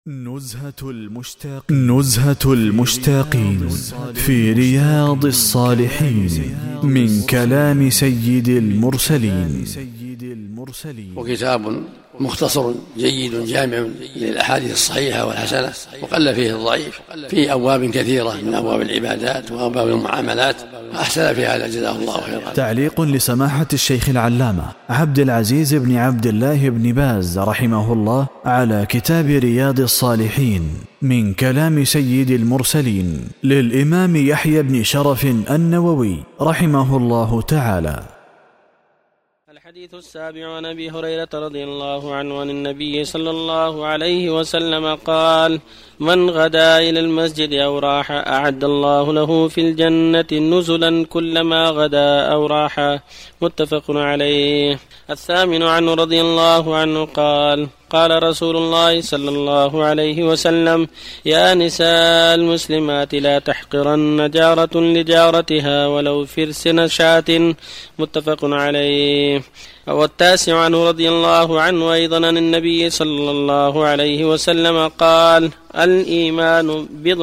نزهة المشتاقين في رياض الصالحين من كلام سيد المرسلين. وكتاب مختصر جيد جامع للأحاديث الصحيحة والحسنة، وقل فيه الضعيف، في أبواب كثيرة من أبواب العبادات وأبواب المعاملات، أحسن في هذا جزاه الله خيرا. تعليق لسماحة الشيخ العلامة عبد العزيز بن عبد الله بن باز رحمه الله على كتاب رياض الصالحين من كلام سيد المرسلين للإمام يحيى بن شرف النووي رحمه الله تعالى. الحديث السابع عن أبي هريرة رضي الله عنه عن النبي صلى الله عليه وسلم قال: من غدا إلى المسجد أو راح أعد الله له في الجنة نزلا كلما غدا أو راح. متفق عليه. الثامن عنه رضي الله عنه قال: قال رسول الله صلى الله عليه وسلم: يا نساء المسلمات لا تحقرن جارة لجارتها ولو فرس نشاة. متفق عليه. والتاسع عنه رضي الله عنه أيضا عن النبي صلى الله عليه وسلم قال: الإيمان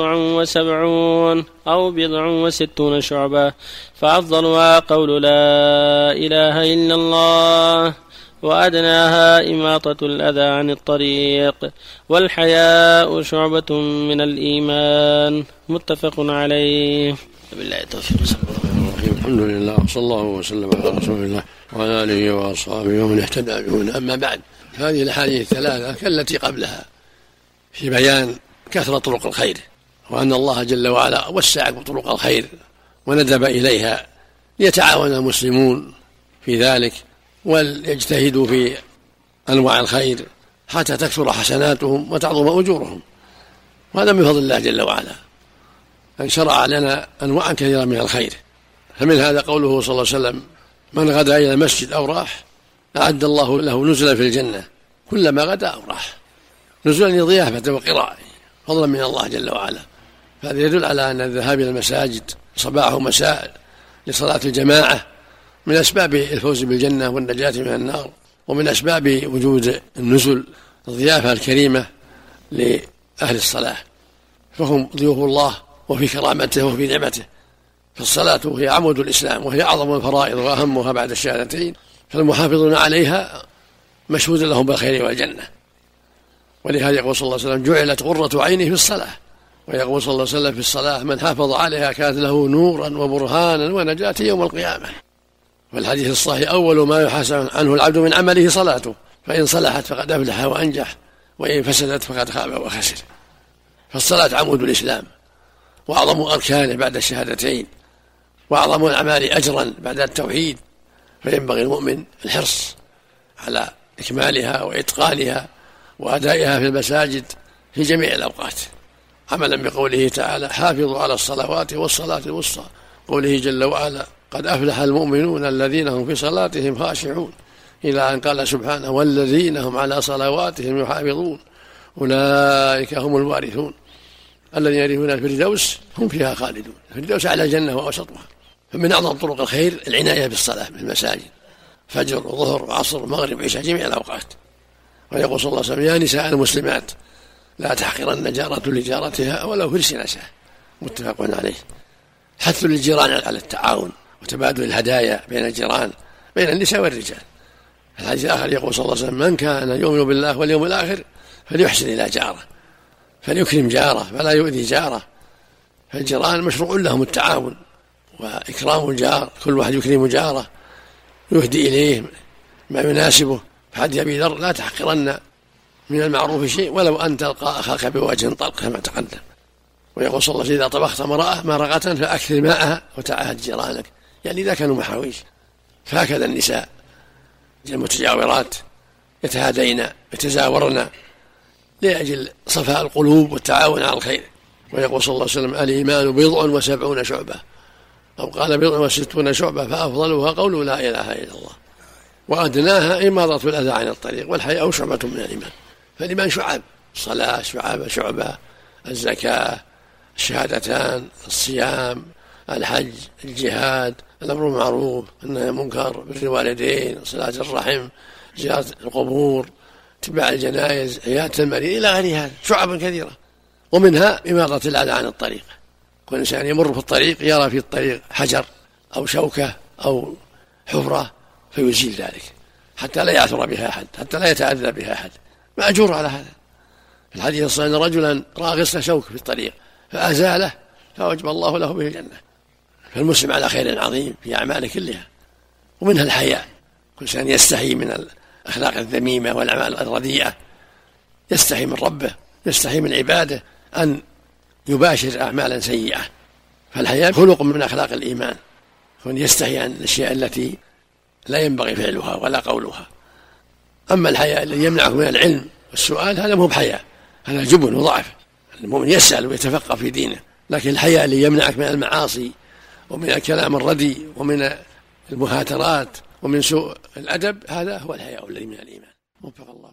70 أو 69 شعبة، فأفضلها قول لا إله إلا الله، وأدناها إماطة الأذى عن الطريق، والحياء شعبة من الإيمان. متفق عليه. بالله التوفيق. الحمد لله صلى الله وسلم على رسول الله وعلى آله وأصحابه ومن اهتدى بهداه. أما بعد، هذه الأحاديث الثلاثة كالتي قبلها في بيان كثرة طرق الخير، وأن الله جل وعلا وسع طرق الخير وندب إليها ليتعاون المسلمون في ذلك وليجتهدوا في أنواع الخير حتى تكثر حسناتهم وتعظم أجورهم. وهذا من فضل الله جل وعلا أن شرع لنا أنواع كثيرة من الخير. فمن هذا قوله صلى الله عليه وسلم: من غدا إلى المسجد أو راح أعد الله له نزلا في الجنة كلما غدا أو راح. نزلا لضيافة وقراءة فضلا من الله جل وعلا. فهذا يدل على أن الذهاب إلى المساجد صباح ومساء لصلاة الجماعة من أسباب الفوز بالجنة والنجاة من النار، ومن أسباب وجود النزل الضيافة الكريمة لأهل الصلاة، فهم ضيوف الله وفي كرامته وفي نعمته. فالصلاة هي عمود الإسلام، وهي أعظم الفرائض وأهمها بعد الشهادتين، فالمحافظون عليها مشهود لهم بالخير والجنة. ولهذا يقول صلى الله عليه وسلم: جعلت قرة عيني في الصلاة. ويقول صلى الله عليه وسلم في الصلاة: من حافظ عليها كانت له نورا وبرهانا ونجاة يوم القيامة. والحديث الصحيح: أول ما يحاسب عنه العبد من عمله صلاته، فإن صلحت فقد أفلح وأنجح، وإن فسدت فقد خاب وخسر. فالصلاة عمود الإسلام وأعظم أركانه بعد الشهادتين، وأعظم الأعمال أجرا بعد التوحيد. فينبغي المؤمن الحرص على إكمالها وإتقانها وأدائها في المساجد في جميع الأوقات، عملا بقوله تعالى: حافظوا على الصلوات والصلاة الوسطى. قوله جل وعلا: قد أفلح المؤمنون الذين هم في صلاتهم خاشعون، إلى أن قال سبحانه: والذين هم على صلواتهم يحافظون أولئك هم الوارثون الذين يرثون الفردوس هم فيها خالدون. الفردوس على الجنة وأوسطها. فمن أعظم طرق الخير العناية بالصلاة في المساجد، فجر وظهر وعصر ومغرب وعشاء جميع الأوقات. ويقول صلى الله عليه وسلم: يا نساء المسلمات لا تحقرن جارة لجارتها ولو فرس نشاة. متفق عليه. حث للجيران على التعاون وتبادل الهدايا بين الجيران، بين النساء والرجال. الحديث الآخر يقول صلى الله عليه وسلم: من كان يؤمن بالله واليوم الآخر فليحسن إلى جاره، فليكرم جاره فلا يؤذي جاره. فالجيران مشروع لهم التعاون وإكرام الجار، كل واحد يكرم جاره، يهدي إليه ما يناسبه. فحديث أبي ذر: لا تحقرن من المعروف شيء ولو أن تلقى أخاك بوجه طلق، كما تقدم. ويقول صلى الله عليه وسلم: إذا طبخت امرأة مرقة فأكثر ماءها وتعاهد جيرانك، يعني إذا كانوا محاويش. فهكذا النساء المتجاورات يتهادين يتزاورن لأجل صفاء القلوب والتعاون على الخير. ويقول صلى الله عليه وسلم: الإيمان 70 شعبة، أو قال 60 شعبة، فأفضلها قول لا إله إلا الله، وأدناها إماطة الأذى عن الطريق، والحياء شعبة من الإيمان. فالإيمان شعب: الصلاة شعبة، الزكاة، الشهادتان، الصيام، الحج، الجهاد، الأمر بالمعروف، النهي عن المنكر، بر الوالدين، صلة الرحم، زيارة القبور، اتباع الجنائز، عيادة المريض، إلى غير هذا شعب كثيرة. ومنها إماطة الأذى عن الطريق، كل إنسان يمر في الطريق يرى في الطريق حجر أو شوكة أو حفرة فيزيل ذلك حتى لا يعثر بها أحد، حتى لا يتأذى بها أحد، مأجور على هذا. في الحديث الصحيح أن رجلا رأى غصن شوك في الطريق فأزاله فوجب الله له به الجنة. فالمسلم على خير عظيم في أعماله كلها. ومنها الحياء، كل إنسان يستحي من الأخلاق الذميمة والأعمال الرديئة، يستحي من ربه، يستحي من عباده أن يباشر أعمالا سيئة. فالحياء خلق من أخلاق الإيمان، كون يستحي عن الأشياء التي لا ينبغي فعلها ولا قولها. أما الحياء الذي يمنعه من العلم والسؤال هذا مو بحياء، هذا جبن وضعف. المؤمن يسأل ويتفقه في دينه. لكن الحياء اللي يمنعك من المعاصي ومن الكلام الردي ومن المهاترات ومن سوء الأدب، هذا هو الحياء الذي من الإيمان. وفق الله.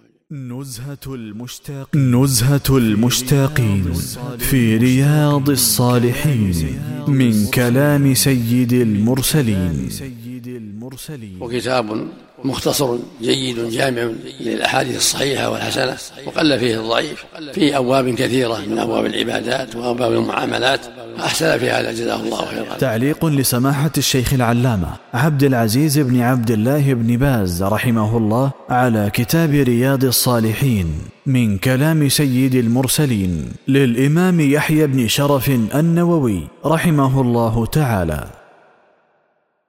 نزهة المشتاقين في رياض الصالحين من كلام سيد المرسلين. وكتاب مختصر جيد جامع للأحاديث الصحيحة والحسنة، وقل فيه الضعيف، في أبواب كثيرة من أبواب العبادات وأبواب المعاملات، أحسن في هذا جزاه الله خيرا. تعليق لسماحة الشيخ العلامة عبد العزيز بن عبد الله بن باز رحمه الله على كتاب رياض الصالحين من كلام سيد المرسلين للإمام يحيى بن شرف النووي رحمه الله تعالى.